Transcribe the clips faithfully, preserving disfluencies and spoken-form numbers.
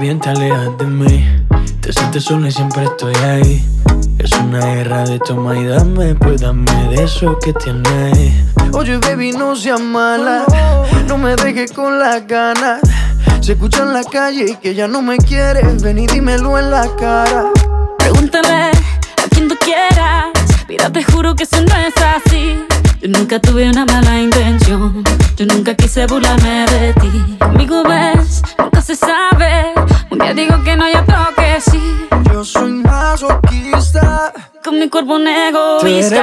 bien te alejas de mí. Te sientes sola y siempre estoy ahí. Es una guerra de toma y dame, pues dame de eso que tienes. Oye, baby, no seas mala, no me dejes con las ganas. Se escucha en la calle y que ya no me quieres. Ven y dímelo en la cara. Pregúntale a quien tú quieras. Mira, te juro que eso no es así. Yo nunca tuve una mala intención. Yo nunca quise burlarme de ti. Conmigo ves, nunca se sabe. Un día digo que no, y otro que sí. Yo soy masoquista. Con mi cuerpo un egoísta. Tú eres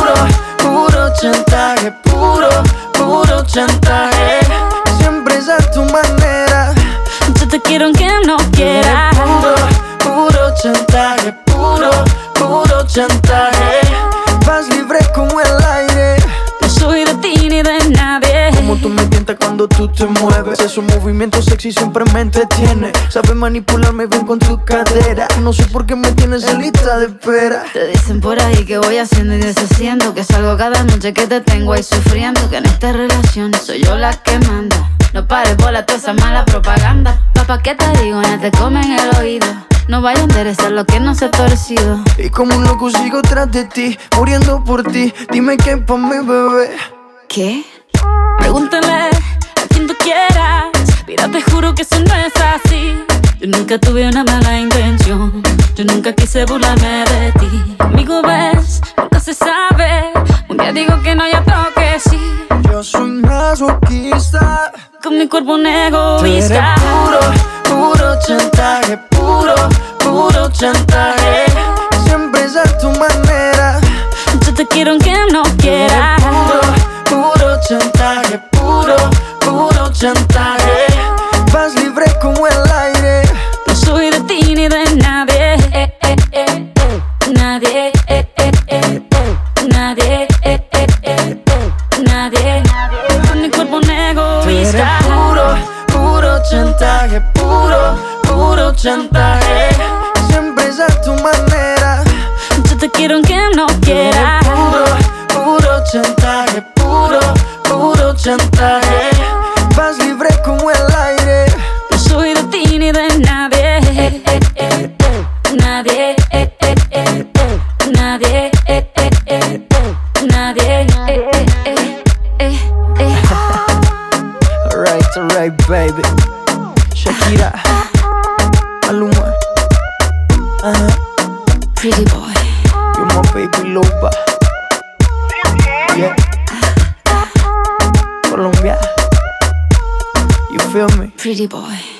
puro, puro chantaje. Puro, puro chantaje. Siempre es a tu manera. Yo te quiero aunque no quiera. Puro, puro chantaje. Puro, puro chantaje. Vas libre como el aire. No soy de ti ni de nadie. Como tú me tientas cuando tú te mueves. Esos movimientos sexy siempre me entretiene. Sabes manipularme bien con tu cadera. No sé por qué me tienes en lista de espera. Te dicen por ahí que voy haciendo y deshaciendo, que salgo cada noche que te tengo ahí sufriendo, que en esta relación soy yo la que manda. No pares bola toda esa mala propaganda. Papá, ¿qué te digo? No te comen el oído. No vaya a enderezar lo que no se ha torcido. Y como un loco sigo tras de ti, muriendo por ti. Dime qué pa' mi bebé. ¿Qué? Pregúntale a quien tú quieras. Mira, te juro que eso no es así. Yo nunca tuve una mala intención. Yo nunca quise burlarme de ti. Conmigo ves, nunca se sabe. Un día digo que no, y otro que sí. Yo soy masoquista. Con mi cuerpo un egoísta. Tú eres puro, puro chantaje. Puro, puro chantaje. Siempre es a tu manera. Yo te quiero aunque no quiera. Puro, puro chantaje. Puro, puro chantaje. Vas libre como el aire. No soy de ti ni de nadie. Eh, eh, eh, eh. Nadie. Eh, eh, eh, eh. Nadie. Eh, eh, eh, eh. Nadie. Con mi cuerpo un egoísta. Puro, puro chantaje. Puro, puro chantaje. Siempre es a tu manera. Yo te quiero aunque no quiera. Puro, puro chantaje. Puro, puro chantaje. Vas libre como el aire. No soy de ti ni de nadie. Eh, eh, eh, eh. Nadie. Eh, eh, eh, eh. Nadie. Eh, eh, eh, eh. Nadie. Eh, eh, eh, eh, eh. Alright, alright, baby. Shakira, Maluma, uh-huh. Pretty boy. You're my baby lover. Yeah. Colombia. You feel me? Pretty boy.